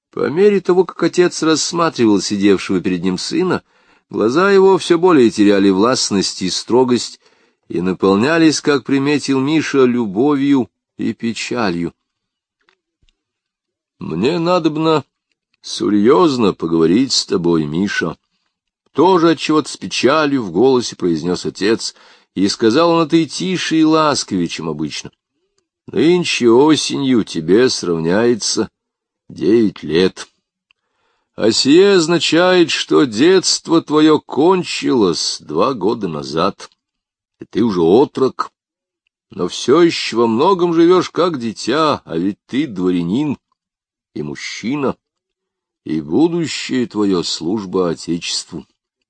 По мере того, как отец рассматривал сидевшего перед ним сына, глаза его все более теряли властность и строгость и наполнялись, как приметил Миша, любовью и печалью. «Мне надобно серьезно поговорить с тобой, Миша», — тоже отчего-то с печалью в голосе произнес отец, и сказал он это и тише, и ласковее, чем обычно. «Нынче осенью тебе сравняется 9 лет. А сие означает, что детство твое кончилось 2 года назад, и ты уже отрок, но все еще во многом живешь как дитя, а ведь ты дворянин и мужчина, и будущее твое — служба Отечеству».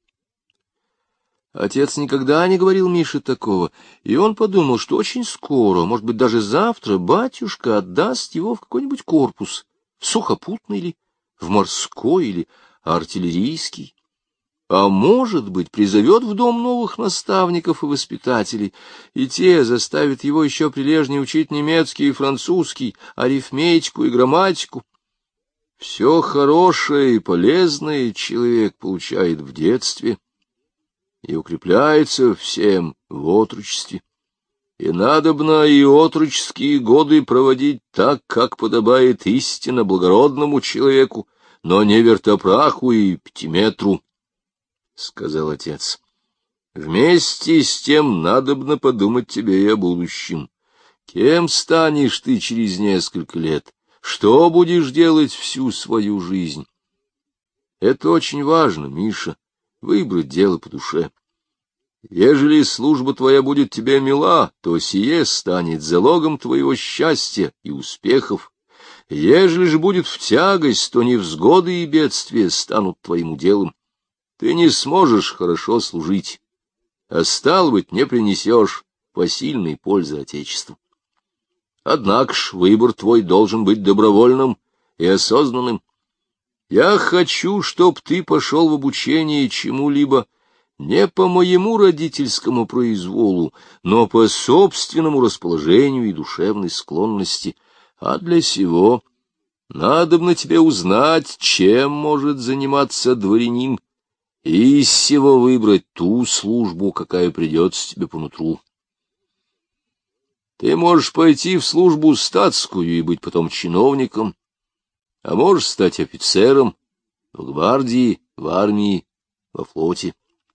Отец никогда не говорил Мише такого, и он подумал, что очень скоро, может быть, даже завтра, батюшка отдаст его в какой-нибудь корпус, в сухопутный или в морской или артиллерийский, а может быть, призовет в дом новых наставников и воспитателей, и те заставят его еще прилежнее учить немецкий и французский, арифметику и грамматику. Все хорошее и полезное человек получает в детстве и укрепляется всем в отрочестве. И надобно и отроческие годы проводить так, как подобает истинно благородному человеку, но не вертопраху и птиметру, — сказал отец. Вместе с тем надобно подумать тебе и о будущем. Кем станешь ты через несколько лет? Что будешь делать всю свою жизнь? Это очень важно, Миша, выбрать дело по душе. Ежели служба твоя будет тебе мила, то сие станет залогом твоего счастья и успехов. Ежели же будет в тягость, то невзгоды и бедствия станут твоим уделом. Ты не сможешь хорошо служить, а, стало быть, не принесешь посильной пользы Отечеству. Однако ж выбор твой должен быть добровольным и осознанным. Я хочу, чтоб ты пошел в обучение чему-либо не по моему родительскому произволу, но по собственному расположению и душевной склонности, а для сего надобно тебе узнать, чем может заниматься дворянин, и из сего выбрать ту службу, какая придется тебе по нутру. Ты можешь пойти в службу статскую и быть потом чиновником, а можешь стать офицером в гвардии, в армии, во флоте.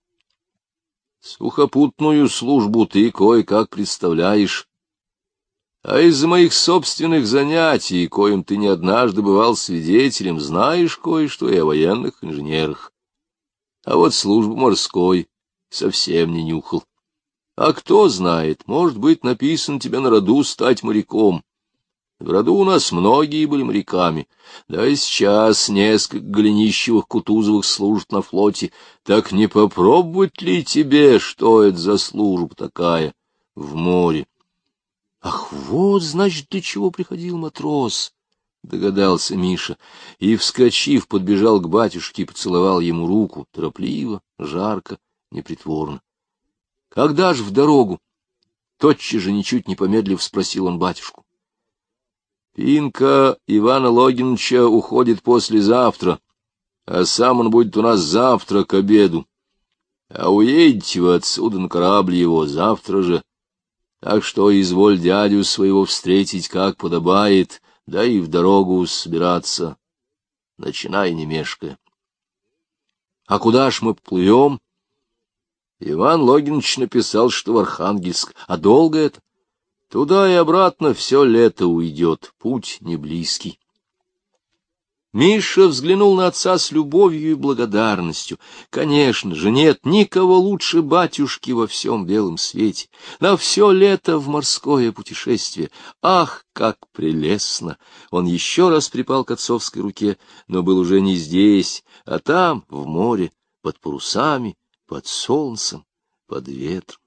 Сухопутную службу ты кое-как представляешь, а из-за моих собственных занятий, коим ты не однажды бывал свидетелем, знаешь кое-что и о военных инженерах. А вот службу морской совсем не нюхал. А кто знает, может быть, написано тебе на роду стать моряком. В роду у нас многие были моряками, да и сейчас несколько голенищевых Кутузовых служат на флоте. Так не попробовать ли тебе, что это за служба такая в море? Ах, вот, значит, для чего приходил матрос, — догадался Миша, и, вскочив, подбежал к батюшке и поцеловал ему руку, торопливо, жарко, непритворно. — Когда ж в дорогу? — тотчас же, ничуть не помедлив, спросил он батюшку. Пинка Ивана Логиныча уходит послезавтра, а сам он будет у нас завтра к обеду. А уедете вы отсюда на корабль его завтра же. Так что изволь дядю своего встретить, как подобает, да и в дорогу собираться, начинай не мешкая. А куда ж мы поплывем? Иван Логиныч написал, что в Архангельск. А долго это? Туда и обратно все лето уйдет, путь не близкий. Миша взглянул на отца с любовью и благодарностью. Конечно же, нет никого лучше батюшки во всем белом свете. На все лето в морское путешествие. Ах, как прелестно! Он еще раз припал к отцовской руке, но был уже не здесь, а там, в море, под парусами, под солнцем, под ветром.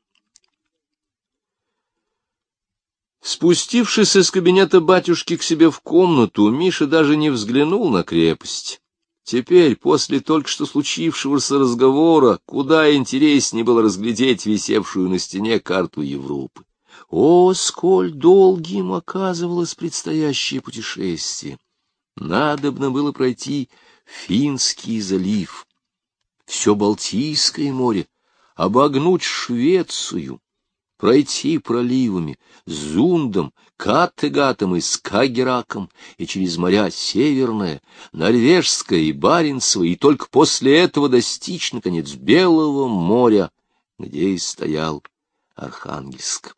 Спустившись из кабинета батюшки к себе в комнату, Миша даже не взглянул на крепость. Теперь, после только что случившегося разговора, куда интереснее было разглядеть висевшую на стене карту Европы. О, сколь долгим оказывалось предстоящее путешествие! Надобно было пройти Финский залив, все Балтийское море, обогнуть Швецию, пройти проливами Зундом, Каттегатом и Скагераком, и через моря Северное, Норвежское и Баренцево, и только после этого достичь, наконец, Белого моря, где и стоял Архангельск.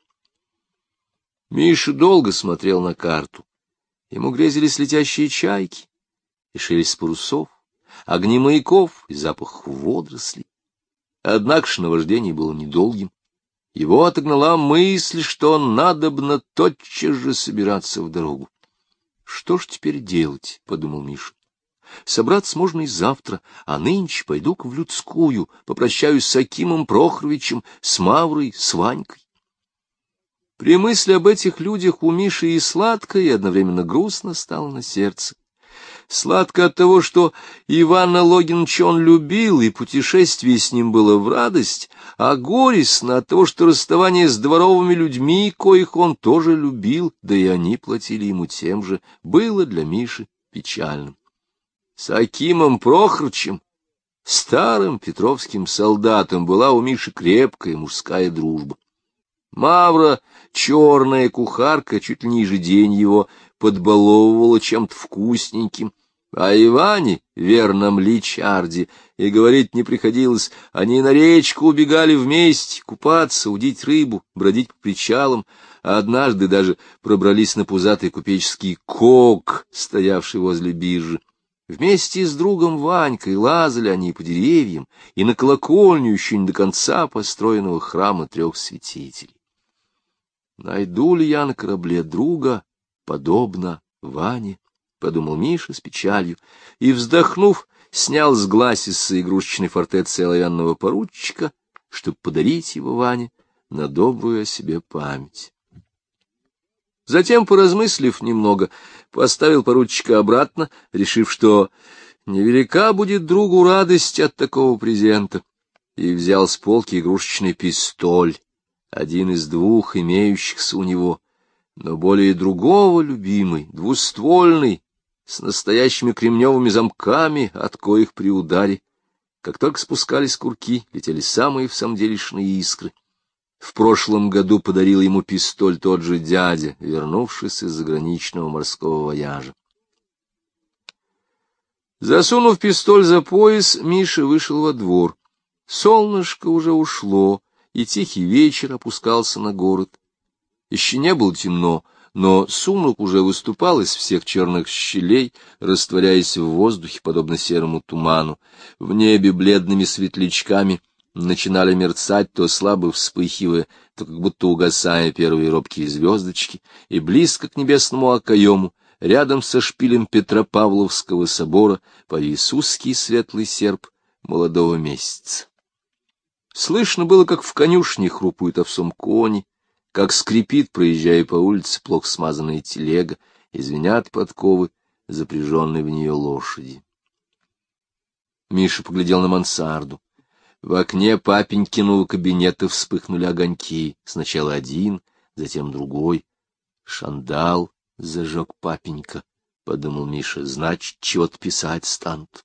Миша долго смотрел на карту. Ему грезились летящие чайки, и шелест парусов, огни маяков и запах водорослей. Однако ж наваждение было недолгим. Его отогнала мысль, что надобно тотчас же собираться в дорогу. «Что ж теперь делать?» — подумал Миша. «Собраться можно и завтра, а нынче пойду-ка в людскую, попрощаюсь с Акимом Прохоровичем, с Маврой, с Ванькой». При мысли об этих людях у Миши и сладко, и одновременно грустно стало на сердце. Сладко от того, что Ивана Логиновича он любил, и путешествие с ним было в радость, а горестно от того, что расставание с дворовыми людьми, коих он тоже любил, да и они платили ему тем же, было для Миши печальным. С Акимом Прохорычем, старым петровским солдатом, была у Миши крепкая мужская дружба. Мавра, черная кухарка, чуть ли не ежедень его подбаловывала чем-то вкусненьким, а Иване, верном Личарде, и говорить не приходилось, они на речку убегали вместе, купаться, удить рыбу, бродить по причалам, а однажды даже пробрались на пузатый купеческий кок, стоявший возле биржи. Вместе с другом Ванькой лазали они по деревьям и на колокольню еще не до конца построенного храма трех святителей. «Найду ли я на корабле друга, подобно Ване?» — подумал Миша с печалью, и, вздохнув, снял с гласиса игрушечный фортеции оловянного поручика, чтобы подарить его Ване на добрую о себе память. Затем, поразмыслив немного, поставил поручика обратно, решив, что невелика будет другу радость от такого презента, и взял с полки игрушечный пистоль, один из двух имеющихся у него, но более другого любимый, двуствольный, с настоящими кремневыми замками, от коих при ударе, как только спускались курки, летели самые всамделишные искры. В прошлом году подарил ему пистоль тот же дядя, вернувшись из заграничного морского вояжа. Засунув пистоль за пояс, Миша вышел во двор. Солнышко уже ушло, и тихий вечер опускался на город. Еще не было темно, но сумрак уже выступал из всех черных щелей, растворяясь в воздухе, подобно серому туману. В небе бледными светлячками начинали мерцать, то слабо вспыхивая, то как будто угасая первые робкие звездочки, и близко к небесному окоему, рядом со шпилем Петропавловского собора, повис узкий светлый серп молодого месяца. Слышно было, как в конюшне хрупают овсом кони, как скрипит, проезжая по улице, плохо смазанная телега, и звенят подковы, запряженные в нее лошади. Миша поглядел на мансарду. В окне папенькиного кабинета вспыхнули огоньки, сначала один, затем другой. Шандал зажег папенька, — подумал Миша, — значит, чего-то писать станут.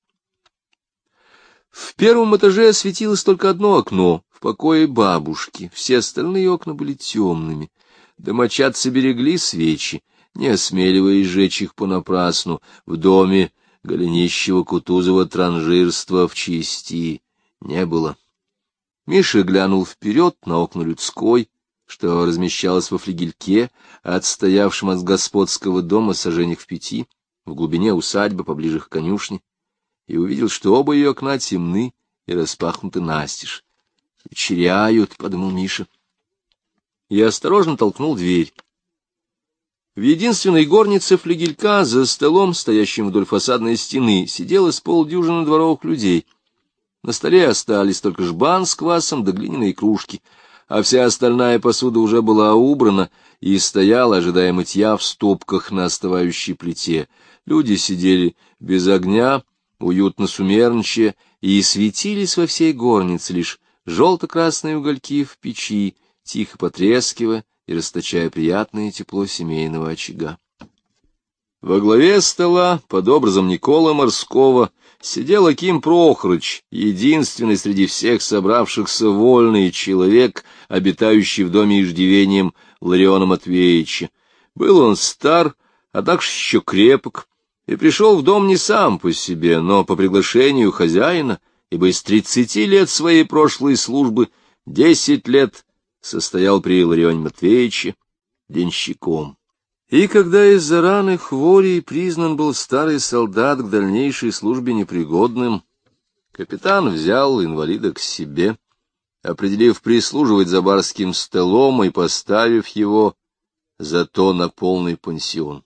В первом этаже осветилось только одно окно, в покое бабушки, все остальные окна были темными. Домочадцы берегли свечи, не осмеливаясь сжечь их понапрасну, в доме Голенищева-Кутузова транжирства в чести не было. Миша глянул вперед на окна людской, что размещалось во флигельке, отстоявшем от господского дома саженях в 5, в глубине усадьбы поближе к конюшне, и увидел, что оба ее окна темны и распахнуты настежь. «Вечеряют», — подумал Миша, и осторожно толкнул дверь. В единственной горнице флигелька за столом, стоящим вдоль фасадной стены, сидело с полдюжины дворовых людей. На столе остались только жбан с квасом да глиняные кружки, а вся остальная посуда уже была убрана и стояла, ожидая мытья, в стопках на остывающей плите. Люди сидели без огня, уютно сумерничая, и светились во всей горнице лишь желто-красные угольки в печи, тихо потрескивая и расточая приятное тепло семейного очага. Во главе стола, под образом Никола Морского, сидел Аким Прохорыч, единственный среди всех собравшихся вольный человек, обитающий в доме иждивением Лариона Матвеевича. Был он стар, а также еще крепок, и пришел в дом не сам по себе, но по приглашению хозяина, ибо из 30 лет своей прошлой службы 10 лет состоял при Ларионе Матвеевиче денщиком. И когда из-за раны хворей признан был старый солдат к дальнейшей службе непригодным, капитан взял инвалида к себе, определив прислуживать за барским столом и поставив его зато на полный пансион.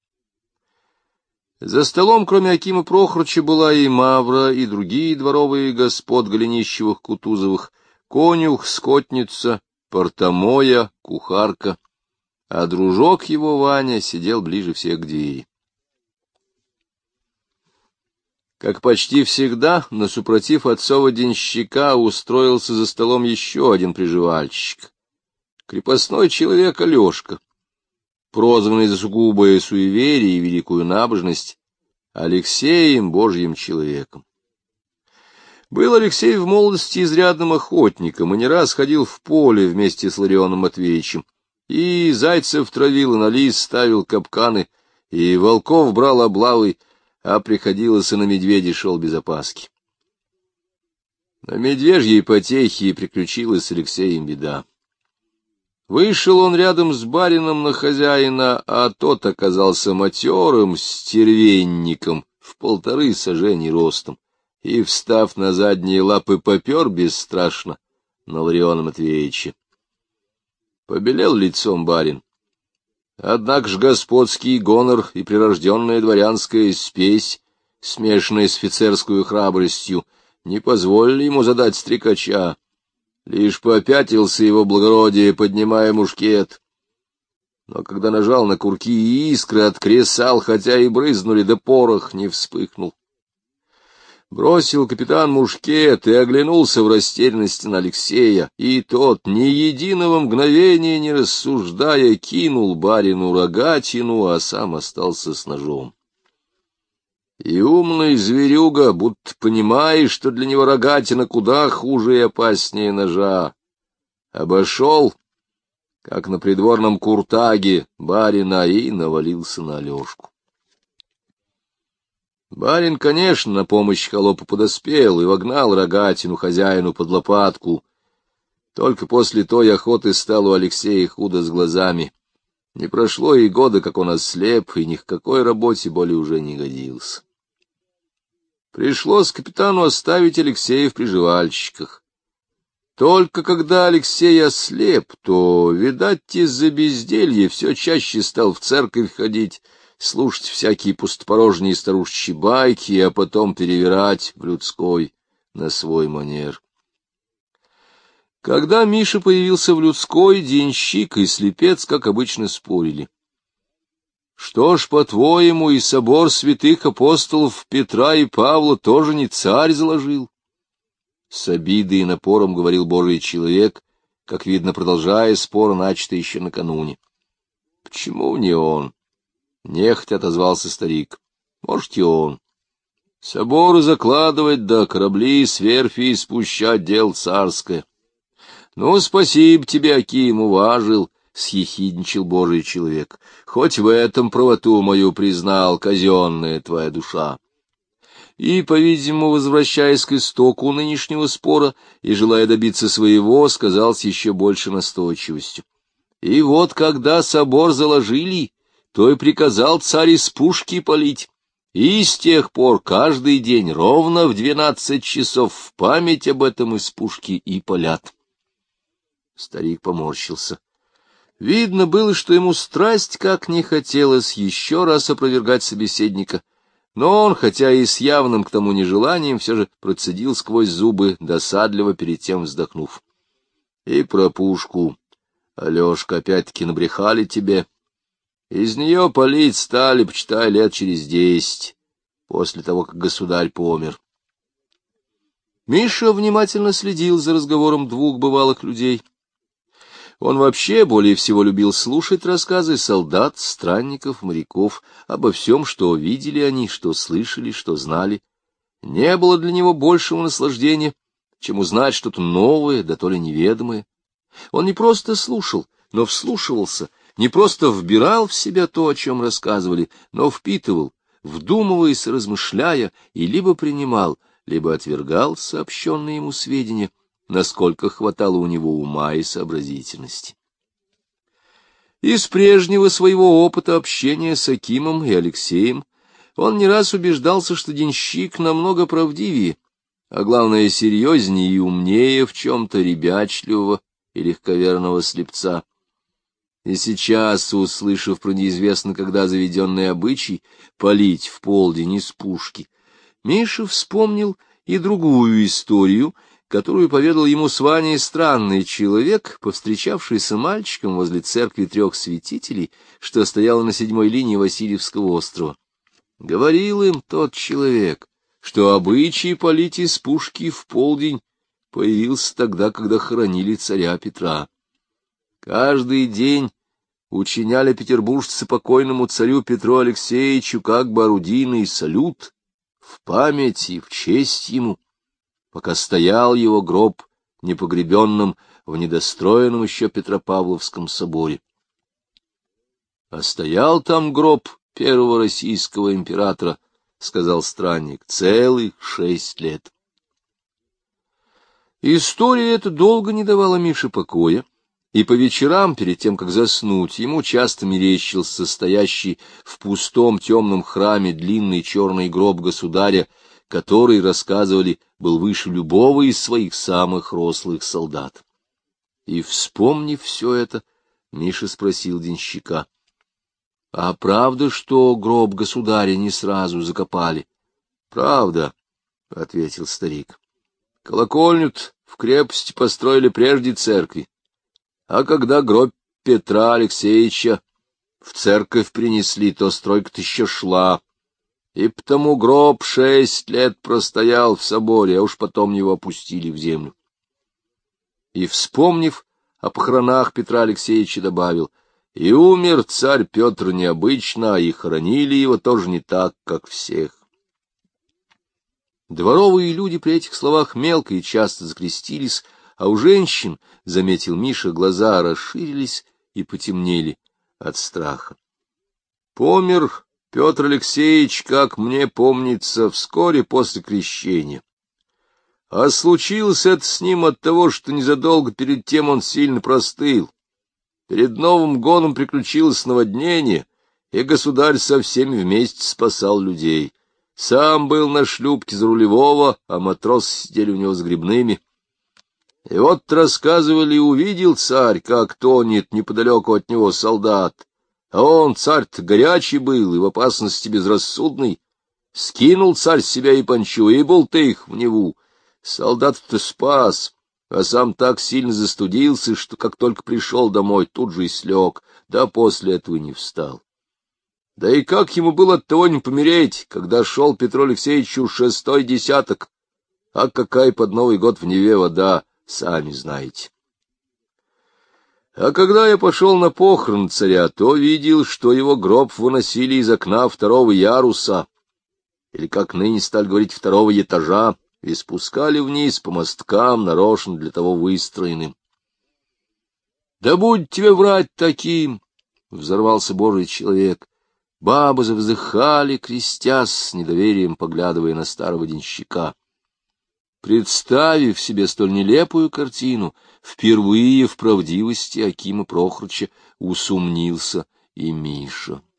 За столом, кроме Акима Прохорыча, была и Мавра, и другие дворовые господ Голенищевых-Кутузовых, конюх, скотница, портомоя, кухарка, а дружок его, Ваня, сидел ближе всех к двери. Как почти всегда, на супротив отцова денщика устроился за столом еще один приживальщик. Крепостной человек Алешка, прозванный за сугубое суеверие и великую набожность Алексеем Божьим человеком. Был Алексей в молодости изрядным охотником и не раз ходил в поле вместе с Ларионом Матвеевичем, и зайцев травил, и на лис ставил капканы, и волков брал облавы, а приходилось и на медведя шел без опаски. На медвежьей потехе приключилась с Алексеем беда. Вышел он рядом с барином на хозяина, а тот оказался матерым стервенником в 1,5 сажени ростом, и, встав на задние лапы, попер бесстрашно на Лариона Матвеевича. Побелел лицом барин. Однако ж господский гонор и прирожденная дворянская спесь, смешанная с офицерскую храбростью, не позволили ему задать стрекача. Лишь попятился его благородие, поднимая мушкет. Но когда нажал на курки, и искры от кресал, хотя и брызнули, да порох не вспыхнул. Бросил капитан мушкет и оглянулся в растерянности на Алексея, и тот, ни единого мгновения не рассуждая, кинул барину рогатину, а сам остался с ножом. И умный зверюга, будто понимая, что для него рогатина куда хуже и опаснее ножа, обошел, как на придворном куртаге, барина и навалился на Алешку. Барин, конечно, на помощь холопу подоспел и вогнал рогатину хозяину под лопатку. Только после той охоты стало у Алексея худо с глазами. Не прошло и года, как он ослеп, и ни к какой работе более уже не годился. Пришлось капитану оставить Алексея в приживальщиках. Только когда Алексей ослеп, то, видать, из-за безделья все чаще стал в церковь ходить, слушать всякие пустопорожние старушечьи байки, а потом перевирать в людской на свой манер. Когда Миша появился в людской, денщик и слепец, как обычно, спорили. Что ж, по-твоему, и собор святых апостолов Петра и Павла тоже не царь заложил? С обидой и напором говорил Божий человек, как видно, продолжая спор, начатый еще накануне. Почему не он? Нехотя отозвался старик. Может, и он. Соборы закладывать, да корабли с верфи спущать — дело царское. Ну, спасибо тебе, Аким, уважил, — съехидничал Божий человек. Хоть в этом правоту мою признал казенная твоя душа. И, по-видимому, возвращаясь к истоку нынешнего спора и желая добиться своего, сказал с еще большей настойчивостью. И вот, когда собор заложили, то и приказал царь из пушки палить, и с тех пор каждый день ровно в 12 часов в память об этом из пушки и палят. Старик поморщился. Видно было, что ему страсть как не хотелось еще раз опровергать собеседника, но он, хотя и с явным к тому нежеланием, все же процедил сквозь зубы, досадливо перед тем вздохнув. И про пушку, Алешка, опять-таки набрехали тебе. Из нее палить стали, почитай, лет через 10, после того, как государь помер. Миша внимательно следил за разговором двух бывалых людей. Он вообще более всего любил слушать рассказы солдат, странников, моряков, обо всем, что видели они, что слышали, что знали. Не было для него большего наслаждения, чем узнать что-то новое, да то ли неведомое. Он не просто слушал, но вслушивался, не просто вбирал в себя то, о чем рассказывали, но впитывал, вдумываясь, размышляя, и либо принимал, либо отвергал сообщенные ему сведения, насколько хватало у него ума и сообразительности. Из прежнего своего опыта общения с Акимом и Алексеем он не раз убеждался, что денщик намного правдивее, а главное, серьезнее и умнее в чем-то ребячливого и легковерного слепца. И сейчас, услышав про неизвестно когда заведенный обычай палить в полдень из пушки, Миша вспомнил и другую историю, которую поведал ему с Ваней странный человек, повстречавшийся мальчиком возле церкви трех святителей, что стояла на 7-й линии Васильевского острова. Говорил им тот человек, что обычай палить из пушки в полдень появился тогда, когда хоронили царя Петра. Каждый день учиняли петербуржцы покойному царю Петру Алексеевичу как бы орудийный салют в память и в честь ему, пока стоял его гроб непогребенным в недостроенном еще Петропавловском соборе. А стоял там гроб первого российского императора, — сказал странник, — целых 6 лет. История эта долго не давала Мише покоя, и по вечерам, перед тем, как заснуть, ему часто мерещился стоящий в пустом темном храме длинный черный гроб государя, который, рассказывали, был выше любого из своих самых рослых солдат. И, вспомнив все это, Миша спросил денщика: — А правда, что гроб государя не сразу закопали? — Правда, — ответил старик. — Колокольню-то в крепости построили прежде церкви, а когда гроб Петра Алексеевича в церковь принесли, то стройка-то еще шла. И потому гроб 6 лет простоял в соборе, а уж потом его опустили в землю. И, вспомнив о похоронах Петра Алексеевича, добавил: и умер царь Петр необычно, и хоронили его тоже не так, как всех. Дворовые люди при этих словах мелко и часто закрестились, а у женщин, заметил Миша, глаза расширились и потемнели от страха. Помер Петр Алексеевич, как мне помнится, вскоре после крещения. А случилось это с ним от того, что незадолго перед тем он сильно простыл. Перед Новым годом приключилось наводнение, и государь со всеми вместе спасал людей. Сам был на шлюпке за рулевого, а матросы сидели у него с гребными. И вот, рассказывали, увидел царь, как тонет неподалеку от него солдат. А он, царь-то, горячий был и в опасности безрассудный. Скинул царь с себя и панчу, и болты их в Неву. Солдат-то спас, а сам так сильно застудился, что как только пришел домой, тут же и слег, да после этого не встал. Да и как ему было от того не помереть, когда шел Петру Алексеевичу 6-й десяток, а какая под Новый год в Неве вода, сами знаете. А когда я пошел на похорон царя, то видел, что его гроб выносили из окна 2-го яруса, или, как ныне стали говорить, 2-го этажа, и спускали вниз по мосткам, нарочно для того выстроенным. — Да будь тебе врать таким! — взорвался Божий человек. Бабы завздыхали, крестясь, с недоверием поглядывая на старого денщика. Представив себе столь нелепую картину, впервые в правдивости Акима Прохорыча усомнился и Миша.